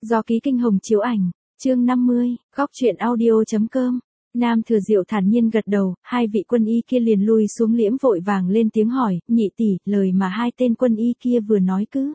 Do ký Kinh Hồng chiếu ảnh, chương 50, góc truyện audio.com. Nam Thừa Diệu thản nhiên gật đầu, hai vị quân y kia liền lui xuống liễm vội vàng lên tiếng hỏi, nhị tỷ, lời mà hai tên quân y kia vừa nói cứ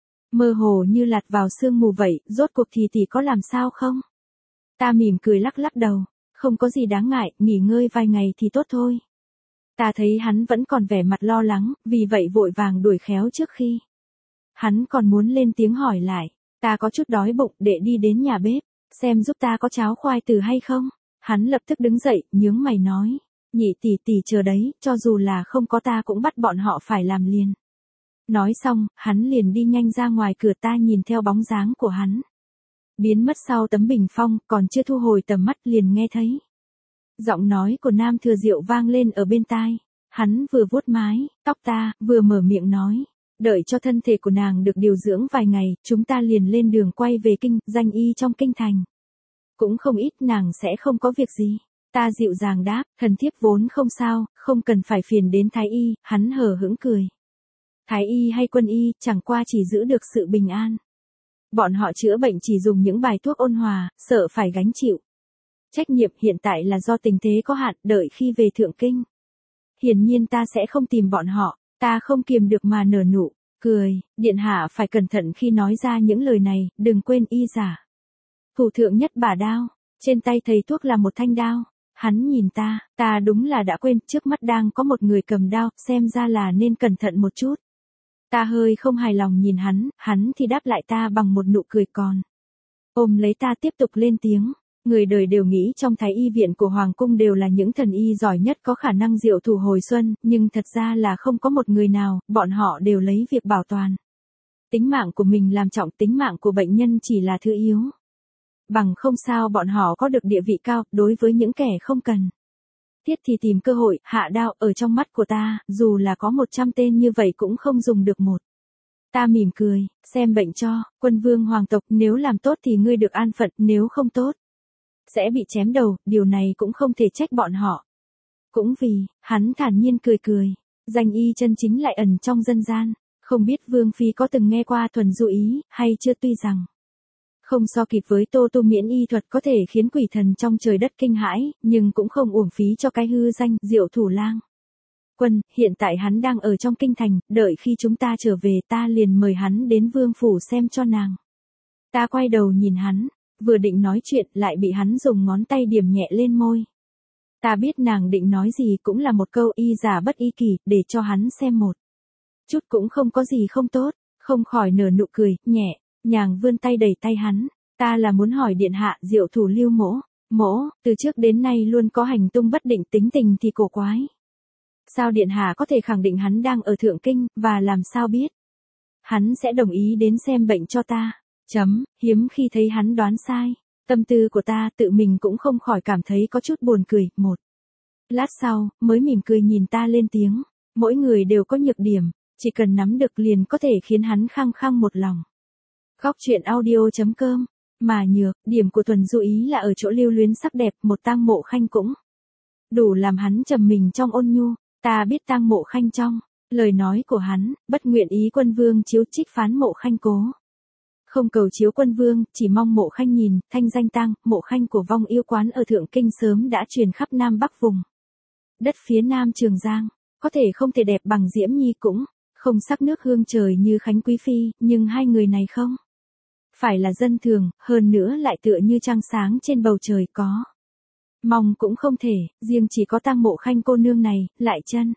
mơ hồ như lạt vào sương mù vậy, rốt cuộc thì tỷ có làm sao không? Ta mỉm cười lắc lắc đầu, không có gì đáng ngại, nghỉ ngơi vài ngày thì tốt thôi. Ta thấy hắn vẫn còn vẻ mặt lo lắng, vì vậy vội vàng đuổi khéo trước khi hắn còn muốn lên tiếng hỏi lại. Ta có chút đói bụng, để đi đến nhà bếp, xem giúp ta có cháo khoai từ hay không. Hắn lập tức đứng dậy, nhướng mày nói, nhị tỷ tỷ chờ đấy, cho dù là không có ta cũng bắt bọn họ phải làm liền. Nói xong, hắn liền đi nhanh ra ngoài cửa, ta nhìn theo bóng dáng của hắn biến mất sau tấm bình phong, còn chưa thu hồi tầm mắt liền nghe thấy giọng nói của Nam Thừa Diệu vang lên ở bên tai. Hắn vừa vuốt mái tóc ta, vừa mở miệng nói, đợi cho thân thể của nàng được điều dưỡng vài ngày, chúng ta liền lên đường quay về kinh, danh y trong kinh thành cũng không ít, nàng sẽ không có việc gì. Ta dịu dàng đáp, thần thiếp vốn không sao, không cần phải phiền đến thái y. Hắn hờ hững cười, thái y hay quân y, chẳng qua chỉ giữ được sự bình an. Bọn họ chữa bệnh chỉ dùng những bài thuốc ôn hòa, sợ phải gánh chịu trách nhiệm. Hiện tại là do tình thế có hạn, đợi khi về thượng kinh, hiển nhiên ta sẽ không tìm bọn họ. Ta không kiềm được mà nở nụ cười, điện hạ phải cẩn thận khi nói ra những lời này, đừng quên y giả thủ thượng nhất bả đao, trên tay thầy thuốc là một thanh đao. Hắn nhìn ta đúng là đã quên, trước mắt đang có một người cầm đao, xem ra là nên cẩn thận một chút. Ta hơi không hài lòng nhìn hắn thì đáp lại ta bằng một nụ cười, còn ôm lấy ta tiếp tục lên tiếng. Người đời đều nghĩ trong thái y viện của Hoàng cung đều là những thần y giỏi nhất có khả năng diệu thủ hồi xuân, nhưng thật ra là không có một người nào, bọn họ đều lấy việc bảo toàn tính mạng của mình làm trọng, tính mạng của bệnh nhân chỉ là thứ yếu. Bằng không sao bọn họ có được địa vị cao, đối với những kẻ không cần thiết thì tìm cơ hội, hạ đao. Ở trong mắt của ta, dù là có 100 tên như vậy cũng không dùng được một. Ta mỉm cười, xem bệnh cho, quân vương hoàng tộc, nếu làm tốt thì ngươi được an phận, nếu không tốt sẽ bị chém đầu, điều này cũng không thể trách bọn họ. Cũng vì, hắn thản nhiên cười, danh y chân chính lại ẩn trong dân gian, không biết Vương Phi có từng nghe qua thuần du ý, hay chưa. Tuy rằng không so kịp với Tô Tu miễn y thuật có thể khiến quỷ thần trong trời đất kinh hãi, nhưng cũng không uổng phí cho cái hư danh Diệu Thủ Lang Quân. Hiện tại hắn đang ở trong kinh thành, đợi khi chúng ta trở về ta liền mời hắn đến vương phủ xem cho nàng. Ta quay đầu nhìn hắn, vừa định nói chuyện lại bị hắn dùng ngón tay điểm nhẹ lên môi. Ta biết nàng định nói gì, cũng là một câu y giả bất y kỳ, để cho hắn xem một chút cũng không có gì không tốt, không khỏi nở nụ cười nhẹ nhàng vươn tay đẩy tay hắn. Ta là muốn hỏi điện hạ, Diệu Thủ Lưu Mỗ từ trước đến nay luôn có hành tung bất định, tính tình thì cổ quái. Sao điện hạ có thể khẳng định hắn đang ở thượng kinh, và làm sao biết hắn sẽ đồng ý đến xem bệnh cho ta? Hiếm khi thấy hắn đoán sai. Tâm tư của ta tự mình cũng không khỏi cảm thấy có chút buồn cười. Một lát sau, mới mỉm cười nhìn ta lên tiếng, mỗi người đều có nhược điểm, chỉ cần nắm được liền có thể khiến hắn khăng khăng một lòng. Góc truyện audio.com. Mà nhược điểm của thuần du ý là ở chỗ lưu luyến sắc đẹp, một Tang Mộ Khanh cũng đủ làm hắn trầm mình trong ôn nhu. Ta biết Tang Mộ Khanh trong lời nói của hắn, bất nguyện ý quân vương chiếu trích phán Mộ Khanh cố không cầu chiếu quân vương, chỉ mong Mộ Khanh nhìn, thanh danh Tang Mộ Khanh của vong yêu quán ở thượng kinh sớm đã truyền khắp Nam Bắc vùng đất phía Nam Trường Giang. Có thể không thể đẹp bằng Diễm Nhi, cũng không sắc nước hương trời như Khánh Quý Phi, nhưng hai người này không phải là dân thường, hơn nữa lại tựa như trăng sáng trên bầu trời, có mong cũng không thể. Riêng chỉ có Tang Mộ Khanh cô nương này, lại chân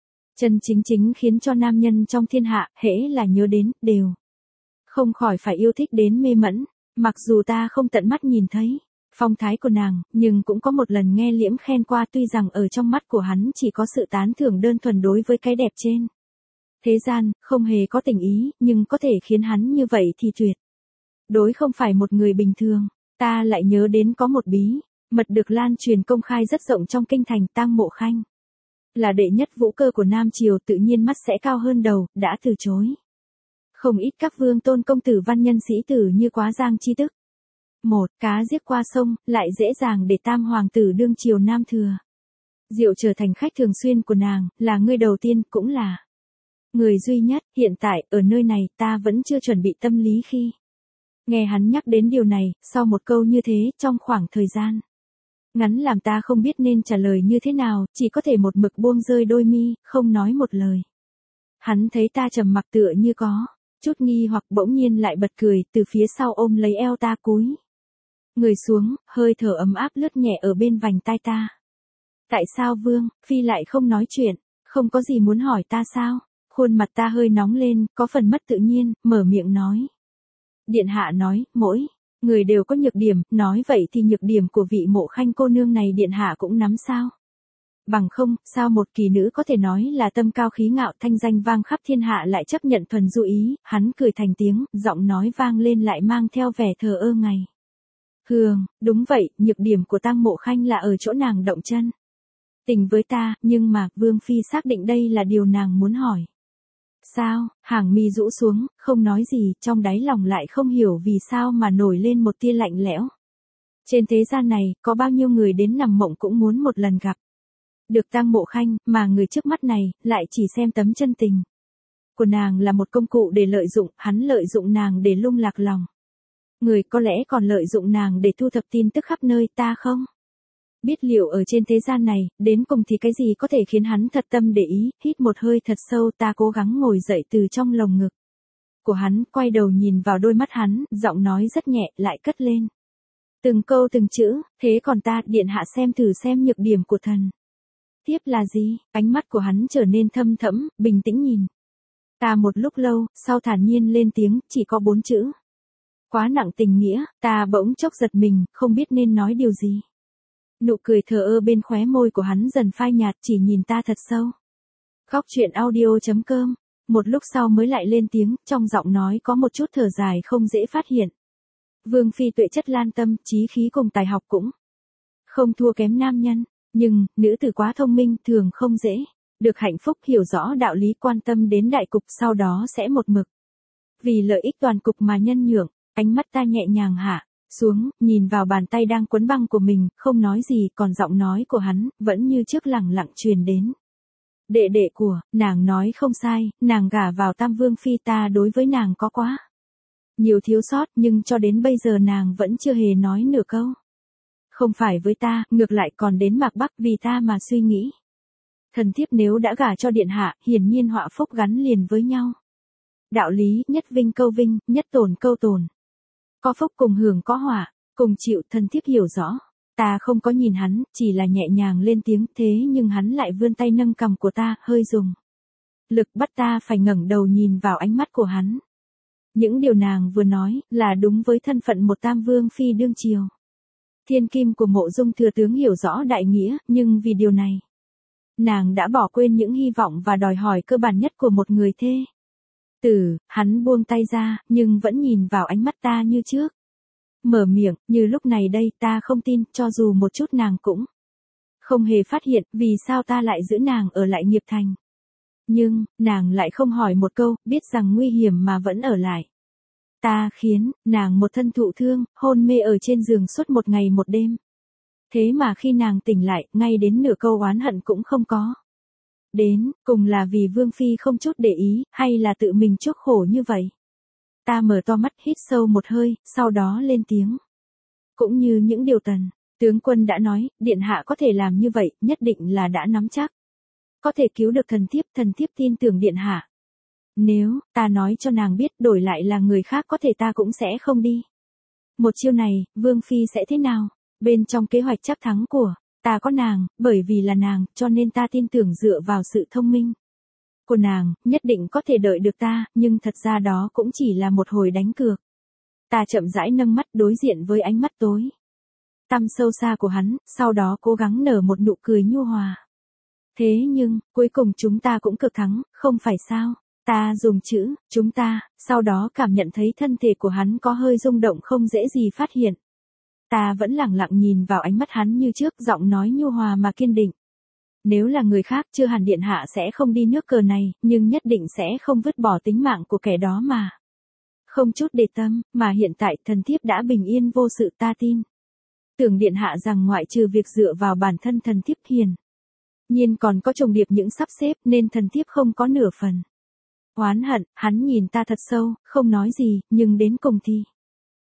chính khiến cho nam nhân trong thiên hạ, hễ là nhớ đến, đều không khỏi phải yêu thích đến mê mẩn. Mặc dù ta không tận mắt nhìn thấy phong thái của nàng, nhưng cũng có một lần nghe Liễm khen qua, tuy rằng ở trong mắt của hắn chỉ có sự tán thưởng đơn thuần đối với cái đẹp trên thế gian, không hề có tình ý, nhưng có thể khiến hắn như vậy thì tuyệt đối không phải một người bình thường. Ta lại nhớ đến có một bí mật được lan truyền công khai rất rộng trong kinh thành. Tang Mộ Khanh là đệ nhất vũ cơ của Nam Triều, tự nhiên mắt sẽ cao hơn đầu, đã từ chối không ít các vương tôn công tử văn nhân sĩ tử như Quá Giang chi tức. Một cá giết qua sông, lại dễ dàng để Tam hoàng tử đương triều Nam Thừa Diệu trở thành khách thường xuyên của nàng, là người đầu tiên, cũng là người duy nhất. Hiện tại, ở nơi này, ta vẫn chưa chuẩn bị tâm lý khi Nghe hắn nhắc đến điều này, sau một câu như thế, trong khoảng thời gian ngắn làm ta không biết nên trả lời như thế nào, chỉ có thể một mực buông rơi đôi mi, không nói một lời. Hắn thấy ta trầm mặc tựa như có chút nghi hoặc bỗng nhiên lại bật cười, từ phía sau ôm lấy eo ta cúi người xuống, hơi thở ấm áp lướt nhẹ ở bên vành tai ta. Tại sao Vương Phi lại không nói chuyện, không có gì muốn hỏi ta sao? Khuôn mặt ta hơi nóng lên, có phần mất tự nhiên, mở miệng nói. Điện hạ nói, mỗi người đều có nhược điểm, nói vậy thì nhược điểm của vị Mộ Khanh cô nương này điện hạ cũng nắm sao? Bằng không, sao một kỳ nữ có thể nói là tâm cao khí ngạo thanh danh vang khắp thiên hạ lại chấp nhận thuần du ý, hắn cười thành tiếng, giọng nói vang lên lại mang theo vẻ thờ ơ ngày. Hương, đúng vậy, nhược điểm của Tang Mộ Khanh là ở chỗ nàng động chân tình với ta, nhưng mà, Vương Phi xác định đây là điều nàng muốn hỏi. Sao, hàng mi rũ xuống, không nói gì, trong đáy lòng lại không hiểu vì sao mà nổi lên một tia lạnh lẽo. Trên thế gian này, có bao nhiêu người đến nằm mộng cũng muốn một lần gặp được Tang Mộ Khanh, mà người trước mắt này, lại chỉ xem tấm chân tình của nàng là một công cụ để lợi dụng, hắn lợi dụng nàng để lung lạc lòng người, có lẽ còn lợi dụng nàng để thu thập tin tức khắp nơi, ta không biết liệu ở trên thế gian này, đến cùng thì cái gì có thể khiến hắn thật tâm để ý, hít một hơi thật sâu, ta cố gắng ngồi dậy từ trong lồng ngực của hắn, quay đầu nhìn vào đôi mắt hắn, giọng nói rất nhẹ, lại cất lên. Từng câu từng chữ, thế còn ta, điện hạ xem thử xem nhược điểm của thần. Tiếp là gì? Ánh mắt của hắn trở nên thâm thẫm, bình tĩnh nhìn ta một lúc lâu, sau thản nhiên lên tiếng, chỉ có 4 chữ. Quá nặng tình nghĩa, ta bỗng chốc giật mình, không biết nên nói điều gì. Nụ cười thờ ơ bên khóe môi của hắn dần phai nhạt, chỉ nhìn ta thật sâu. Góc truyện audio.com, một lúc sau mới lại lên tiếng, trong giọng nói có một chút thở dài không dễ phát hiện. Vương Phi tuệ chất lan tâm, trí khí cùng tài học cũng không thua kém nam nhân, nhưng, nữ tử quá thông minh thường không dễ được hạnh phúc, hiểu rõ đạo lý, quan tâm đến đại cục, sau đó sẽ một mực vì lợi ích toàn cục mà nhân nhượng. Ánh mắt ta nhẹ nhàng hạ xuống, nhìn vào bàn tay đang quấn băng của mình, không nói gì, còn giọng nói của hắn, vẫn như trước lẳng lặng truyền đến. Đệ đệ của, nàng nói không sai, nàng gả vào Tam Vương Phi, ta đối với nàng có quá nhiều thiếu sót, nhưng cho đến bây giờ nàng vẫn chưa hề nói nửa câu. Không phải với ta, ngược lại còn đến Mạc Bắc vì ta mà suy nghĩ. Thần thiếp nếu đã gả cho điện hạ, hiển nhiên họa phúc gắn liền với nhau. Đạo lý, nhất vinh câu vinh, nhất tổn câu tổn. Có phúc cùng hưởng có họa, cùng chịu, thần thiếp hiểu rõ. Ta không có nhìn hắn, chỉ là nhẹ nhàng lên tiếng, thế nhưng hắn lại vươn tay nâng cằm của ta, hơi dùng lực bắt ta phải ngẩng đầu nhìn vào ánh mắt của hắn. Những điều nàng vừa nói, là đúng với thân phận một Tam Vương Phi đương triều. Thiên kim của Mộ Dung thừa tướng hiểu rõ đại nghĩa, nhưng vì điều này, nàng đã bỏ quên những hy vọng và đòi hỏi cơ bản nhất của một người thê. Hắn buông tay ra, nhưng vẫn nhìn vào ánh mắt ta như trước. Mở miệng, như lúc này đây, ta không tin, cho dù một chút nàng cũng không hề phát hiện, vì sao ta lại giữ nàng ở lại Nghiệp Thành. Nhưng, nàng lại không hỏi một câu, biết rằng nguy hiểm mà vẫn ở lại. Ta khiến, nàng một thân thụ thương, hôn mê ở trên giường suốt một ngày một đêm. Thế mà khi nàng tỉnh lại, ngay đến nửa câu oán hận cũng không có. Đến, cùng là vì Vương Phi không chút để ý, hay là tự mình chuốc khổ như vậy. Ta mở to mắt, hít sâu một hơi, sau đó lên tiếng. Cũng như những điều Tần tướng quân đã nói, điện hạ có thể làm như vậy, nhất định là đã nắm chắc. Có thể cứu được thần thiếp tin tưởng điện hạ. Nếu, ta nói cho nàng biết đổi lại là người khác có thể ta cũng sẽ không đi. Một chiêu này, Vương Phi sẽ thế nào? Bên trong kế hoạch chắc thắng của ta có nàng, bởi vì là nàng, cho nên ta tin tưởng dựa vào sự thông minh của nàng, nhất định có thể đợi được ta, nhưng thật ra đó cũng chỉ là một hồi đánh cược. Ta chậm rãi nâng mắt đối diện với ánh mắt tối tăm sâu xa của hắn, sau đó cố gắng nở một nụ cười nhu hòa. Thế nhưng, cuối cùng chúng ta cũng cực thắng, không phải sao? Ta dùng chữ, chúng ta, sau đó cảm nhận thấy thân thể của hắn có hơi rung động không dễ gì phát hiện. Ta vẫn lẳng lặng nhìn vào ánh mắt hắn như trước, giọng nói nhu hòa mà kiên định. Nếu là người khác, chưa hẳn điện hạ sẽ không đi nước cờ này, nhưng nhất định sẽ không vứt bỏ tính mạng của kẻ đó mà. Không chút để tâm, mà hiện tại thần thiếp đã bình yên vô sự, ta tin. Tưởng điện hạ rằng ngoại trừ việc dựa vào bản thân thần thiếp hiền nhiên còn có trùng điệp những sắp xếp, nên thần thiếp không có nửa phần oán hận. Hắn nhìn ta thật sâu, không nói gì, nhưng đến cùng thì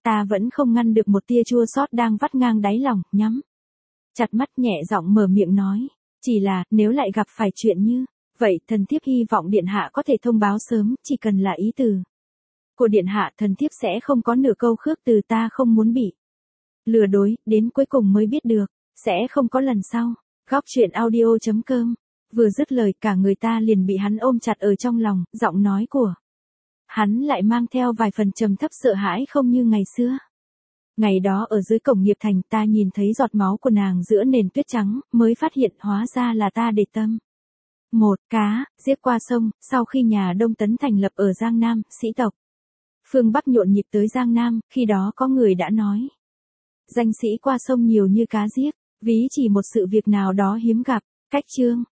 Ta vẫn không ngăn được một tia chua xót đang vắt ngang đáy lòng, nhắm chặt mắt nhẹ giọng mở miệng nói. Chỉ là, nếu lại gặp phải chuyện như vậy, thần thiếp hy vọng điện hạ có thể thông báo sớm, chỉ cần là ý từ của điện hạ, thần thiếp sẽ không có nửa câu khước từ. Ta không muốn bị lừa dối, đến cuối cùng mới biết được, sẽ không có lần sau. Góc truyện audio.com. Vừa dứt lời, cả người ta liền bị hắn ôm chặt ở trong lòng, giọng nói của hắn lại mang theo vài phần trầm thấp sợ hãi không như ngày xưa. Ngày đó ở dưới cổng nghiệp thành, ta nhìn thấy giọt máu của nàng giữa nền tuyết trắng, mới phát hiện hóa ra là ta để tâm. Một cá, giết qua sông. Sau khi nhà Đông Tấn thành lập ở Giang Nam, sĩ tộc phương Bắc nhộn nhịp tới Giang Nam, khi đó có người đã nói. Danh sĩ qua sông nhiều như cá giết, ví chỉ một sự việc nào đó hiếm gặp. Cách chương